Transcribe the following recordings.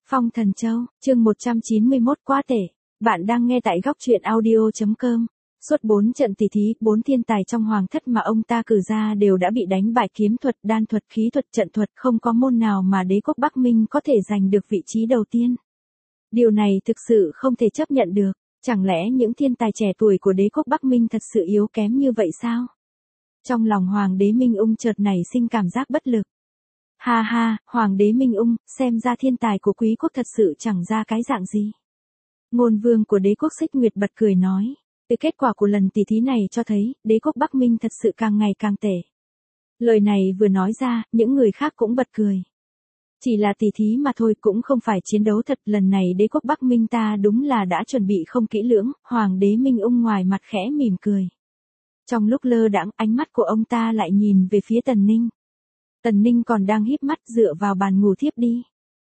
Phong Thần Châu, chương 191 quá tệ. Bạn đang nghe tại góc truyện audio.com. Suốt 4 trận tỷ thí, 4 thiên tài trong hoàng thất mà ông ta cử ra đều đã bị đánh bại, kiếm thuật, đan thuật, khí thuật, trận thuật, không có môn nào mà đế quốc Bắc Minh có thể giành được vị trí đầu tiên. Điều này thực sự không thể chấp nhận được. Chẳng lẽ những thiên tài trẻ tuổi của đế quốc Bắc Minh thật sự yếu kém như vậy sao? Trong lòng Hoàng đế Minh Ung chợt nảy sinh cảm giác bất lực. Ha ha, Hoàng đế Minh Ung, xem ra thiên tài của quý quốc thật sự chẳng ra cái dạng gì. Ngôn vương của đế quốc Xích Nguyệt bật cười nói, từ kết quả của lần tỷ thí này cho thấy, đế quốc Bắc Minh thật sự càng ngày càng tệ. Lời này vừa nói ra, những người khác cũng bật cười. Chỉ là tỷ thí mà thôi, cũng không phải chiến đấu thật, lần này đế quốc Bắc Minh ta đúng là đã chuẩn bị không kỹ lưỡng. Hoàng đế Minh Ung ngoài mặt khẽ mỉm cười. Trong lúc lơ đãng, ánh mắt của ông ta lại nhìn về phía Tần Ninh. Tần Ninh còn đang híp mắt dựa vào bàn ngủ thiếp đi.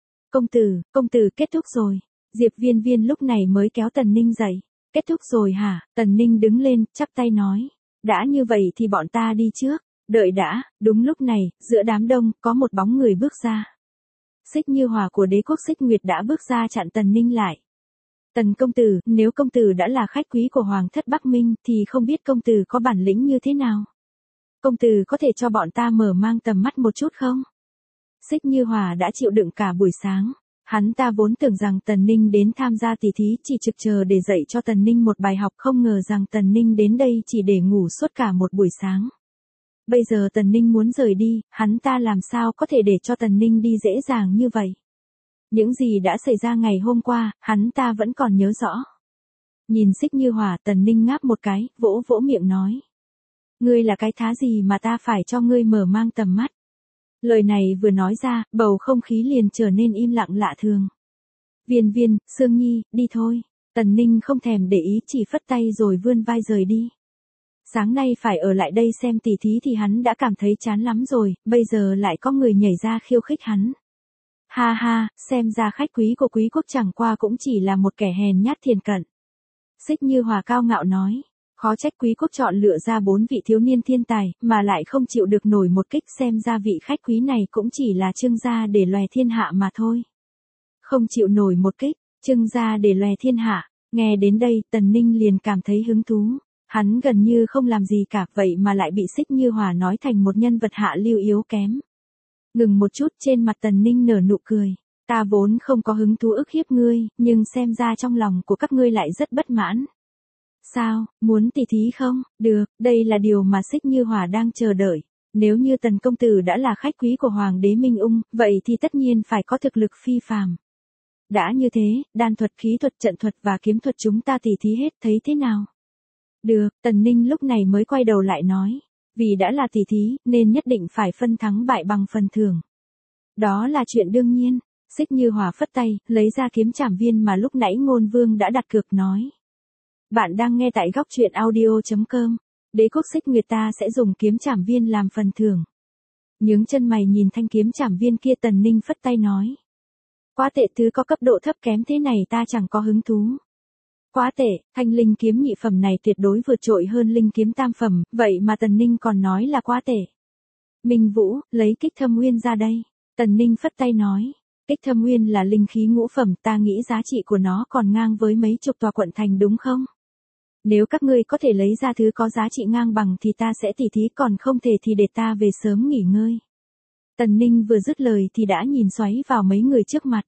Công tử kết thúc rồi. Diệp Viên Viên lúc này mới kéo Tần Ninh dậy. Kết thúc rồi hả? Tần Ninh đứng lên, chắp tay nói. Đã như vậy thì bọn ta đi trước. Đợi đã. Đúng lúc này, giữa đám đông, có một bóng người bước ra. Xích Như Hòa của đế quốc Xích Nguyệt đã bước ra chặn Tần Ninh lại. Tần công tử, nếu công tử đã là khách quý của Hoàng thất Bắc Minh thì không biết công tử có bản lĩnh như thế nào? Công tử có thể cho bọn ta mở mang tầm mắt một chút không? Xích Như Hòa đã chịu đựng cả buổi sáng. Hắn ta vốn tưởng rằng Tần Ninh đến tham gia tỷ thí chỉ trực chờ để dạy cho Tần Ninh một bài học, không ngờ rằng Tần Ninh đến đây chỉ để ngủ suốt cả một buổi sáng. Bây giờ Tần Ninh muốn rời đi, hắn ta làm sao có thể để cho Tần Ninh đi dễ dàng như vậy? Những gì đã xảy ra ngày hôm qua, hắn ta vẫn còn nhớ rõ. Nhìn Xích Như Hòa, Tần Ninh ngáp một cái, vỗ vỗ miệng nói. Ngươi là cái thá gì mà ta phải cho ngươi mở mang tầm mắt? Lời này vừa nói ra, bầu không khí liền trở nên im lặng lạ thường. Viên Viên, Sương Nhi, đi thôi. Tần Ninh không thèm để ý, chỉ phất tay rồi vươn vai rời đi. Sáng nay phải ở lại đây xem tỷ thí thì hắn đã cảm thấy chán lắm rồi, bây giờ lại có người nhảy ra khiêu khích hắn. Ha ha, xem ra khách quý của quý quốc chẳng qua cũng chỉ là một kẻ hèn nhát thiền cận. Xích Như Hòa cao ngạo nói. Khó trách quý quốc chọn lựa ra 4 vị thiếu niên thiên tài, mà lại không chịu được nổi một kích, xem ra vị khách quý này cũng chỉ là trưng gia để lòe thiên hạ mà thôi. Không chịu nổi một kích, trưng gia để lòe thiên hạ, nghe đến đây Tần Ninh liền cảm thấy hứng thú. Hắn gần như không làm gì cả, vậy mà lại bị Xích Như Hòa nói thành một nhân vật hạ lưu yếu kém. Ngừng một chút, trên mặt Tần Ninh nở nụ cười. Ta vốn không có hứng thú ức hiếp ngươi, nhưng xem ra trong lòng của các ngươi lại rất bất mãn. Sao, muốn tỷ thí không? Được, đây là điều mà Xích Như Hòa đang chờ đợi. Nếu như Tần công tử đã là khách quý của Hoàng đế Minh Ung, vậy thì tất nhiên phải có thực lực phi phàm. Đã như thế, đan thuật, khí thuật, trận thuật và kiếm thuật chúng ta tỷ thí hết, thấy thế nào? Được, Tần Ninh lúc này mới quay đầu lại nói. Vì đã là tỷ thí, nên nhất định phải phân thắng bại bằng phần thưởng. Đó là chuyện đương nhiên. Xích Như Hòa phất tay, lấy ra kiếm trảm viên mà lúc nãy Ngôn Vương đã đặt cược nói. Bạn đang nghe tại góc truyện audio.com. Đế quốc Xích Nguyệt ta sẽ dùng kiếm trảm viên làm phần thưởng. Nhướng chân mày nhìn thanh kiếm trảm viên kia, Tần Ninh phất tay nói. Quá tệ, thứ có cấp độ thấp kém thế này ta chẳng có hứng thú. Quá tệ, thanh linh kiếm nhị phẩm này tuyệt đối vượt trội hơn linh kiếm tam phẩm, vậy mà Tần Ninh còn nói là quá tệ. Minh Vũ, lấy Kích Thâm Nguyên ra đây. Tần Ninh phất tay nói. Kích Thâm Nguyên là linh khí ngũ phẩm, ta nghĩ giá trị của nó còn ngang với mấy chục tòa quận thành đúng không? Nếu các ngươi có thể lấy ra thứ có giá trị ngang bằng thì ta sẽ tỷ thí, còn không thể thì để ta về sớm nghỉ ngơi. Tần Ninh vừa dứt lời thì đã nhìn xoáy vào mấy người trước mặt.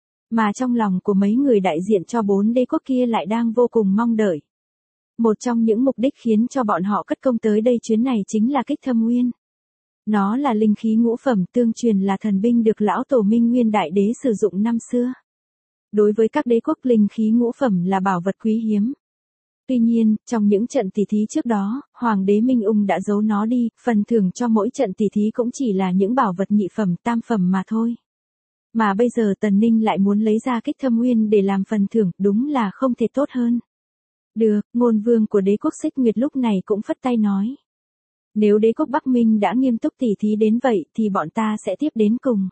Mà trong lòng của mấy người đại diện cho 4 đế quốc kia lại đang vô cùng mong đợi. Một trong những mục đích khiến cho bọn họ cất công tới đây chuyến này chính là Kích Thâm Nguyên. Nó là linh khí ngũ phẩm, tương truyền là thần binh được lão tổ Minh Nguyên Đại Đế sử dụng năm xưa. Đối với các đế quốc, linh khí ngũ phẩm là bảo vật quý hiếm. Tuy nhiên, trong những trận tỷ thí trước đó, Hoàng đế Minh Ung đã giấu nó đi, phần thưởng cho mỗi trận tỷ thí cũng chỉ là những bảo vật nhị phẩm, tam phẩm mà thôi. Mà bây giờ Tần Ninh lại muốn lấy ra Kích Thâm Nguyên để làm phần thưởng, đúng là không thể tốt hơn. Được, Ngôn Vương của đế quốc Xích Nguyệt lúc này cũng phất tay nói. Nếu đế quốc Bắc Minh đã nghiêm túc tỷ thí đến vậy thì bọn ta sẽ tiếp đến cùng.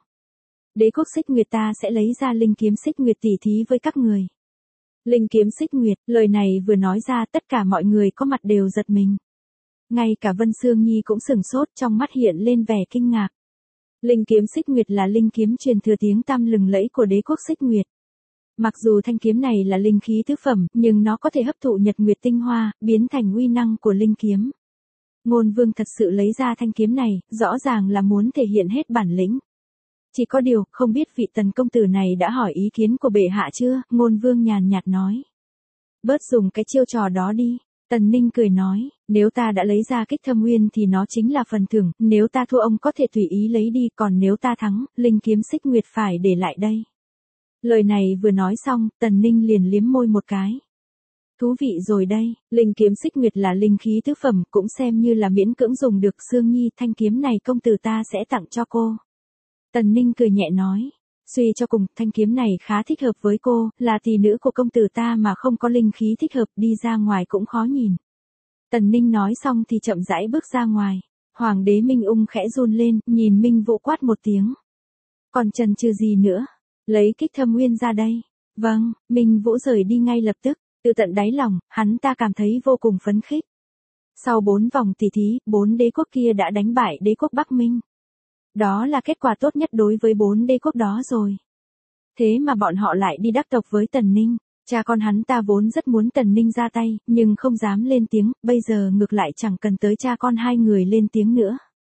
Đế quốc Xích Nguyệt ta sẽ lấy ra linh kiếm Xích Nguyệt tỷ thí với các người. Linh kiếm Xích Nguyệt, lời này vừa nói ra tất cả mọi người có mặt đều giật mình. Ngay cả Vân Sương Nhi cũng sửng sốt, trong mắt hiện lên vẻ kinh ngạc. Linh kiếm Xích Nguyệt là linh kiếm truyền thừa tiếng tăm lừng lẫy của đế quốc Xích Nguyệt. Mặc dù thanh kiếm này là linh khí tứ phẩm, nhưng nó có thể hấp thụ nhật nguyệt tinh hoa, biến thành uy năng của linh kiếm. Ngôn Vương thật sự lấy ra thanh kiếm này, rõ ràng là muốn thể hiện hết bản lĩnh. Chỉ có điều, không biết vị Tần công tử này đã hỏi ý kiến của bệ hạ chưa, Ngôn Vương nhàn nhạt nói. Bớt dùng cái chiêu trò đó đi. Tần Ninh cười nói, nếu ta đã lấy ra Kích Thâm Uyên thì nó chính là phần thưởng, nếu ta thua ông có thể tùy ý lấy đi, còn nếu ta thắng, linh kiếm Xích Nguyệt phải để lại đây. Lời này vừa nói xong, Tần Ninh liền liếm môi một cái. Thú vị rồi đây, linh kiếm Xích Nguyệt là linh khí tứ phẩm, cũng xem như là miễn cưỡng dùng được. Sương Nhi, thanh kiếm này công tử ta sẽ tặng cho cô. Tần Ninh cười nhẹ nói. Suy cho cùng, thanh kiếm này khá thích hợp với cô, là tỷ nữ của công tử ta mà không có linh khí thích hợp, đi ra ngoài cũng khó nhìn. Tần Ninh nói xong thì chậm rãi bước ra ngoài. Hoàng đế Minh Ung khẽ run lên, nhìn Minh Vũ quát một tiếng. Còn chần chừ gì nữa? Lấy Kích Thâm Uyên ra đây. Vâng, Minh Vũ rời đi ngay lập tức, từ tận đáy lòng, hắn ta cảm thấy vô cùng phấn khích. Sau 4 vòng tỷ thí, 4 đế quốc kia đã đánh bại đế quốc Bắc Minh. Đó là kết quả tốt nhất đối với 4 đế quốc đó rồi. Thế mà bọn họ lại đi đắc tộc với Tần Ninh. Cha con hắn ta vốn rất muốn Tần Ninh ra tay, nhưng không dám lên tiếng, bây giờ ngược lại chẳng cần tới cha con hai người lên tiếng nữa.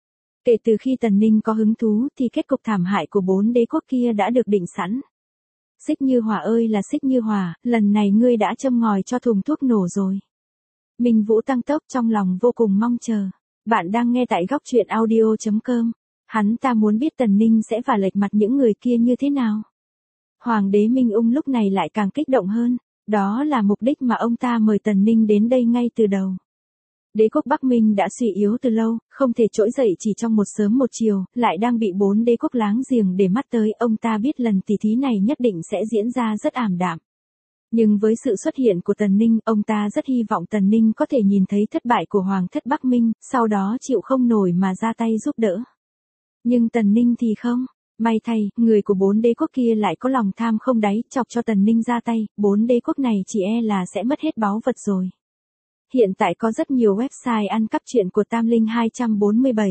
Kể từ khi Tần Ninh có hứng thú thì kết cục thảm hại của 4 đế quốc kia đã được định sẵn. Xích Như Hòa ơi là Xích Như Hòa, lần này ngươi đã châm ngòi cho thùng thuốc nổ rồi. Minh Vũ tăng tốc trong lòng vô cùng mong chờ. Bạn đang nghe tại góc truyện audio.com. Hắn ta muốn biết Tần Ninh sẽ vả lệch mặt những người kia như thế nào. Hoàng đế Minh Ung lúc này lại càng kích động hơn. Đó là mục đích mà ông ta mời Tần Ninh đến đây ngay từ đầu. Đế quốc Bắc Minh đã suy yếu từ lâu, không thể trỗi dậy chỉ trong một sớm một chiều, lại đang bị 4 đế quốc láng giềng để mắt tới. Ông ta biết lần tỷ thí này nhất định sẽ diễn ra rất ảm đạm. Nhưng với sự xuất hiện của Tần Ninh, ông ta rất hy vọng Tần Ninh có thể nhìn thấy thất bại của Hoàng thất Bắc Minh, sau đó chịu không nổi mà ra tay giúp đỡ. Nhưng Tần Ninh thì không. May thay, người của 4 đế quốc kia lại có lòng tham không đáy, chọc cho Tần Ninh ra tay, 4 đế quốc này chỉ e là sẽ mất hết báu vật rồi. Hiện tại có rất nhiều website ăn cắp truyện của Tam Linh 247.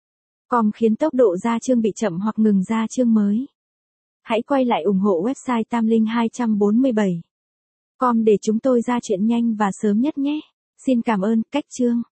Com khiến tốc độ ra chương bị chậm hoặc ngừng ra chương mới. Hãy quay lại ủng hộ website Tam Linh 247. Com để chúng tôi ra chuyện nhanh và sớm nhất nhé. Xin cảm ơn, cách chương.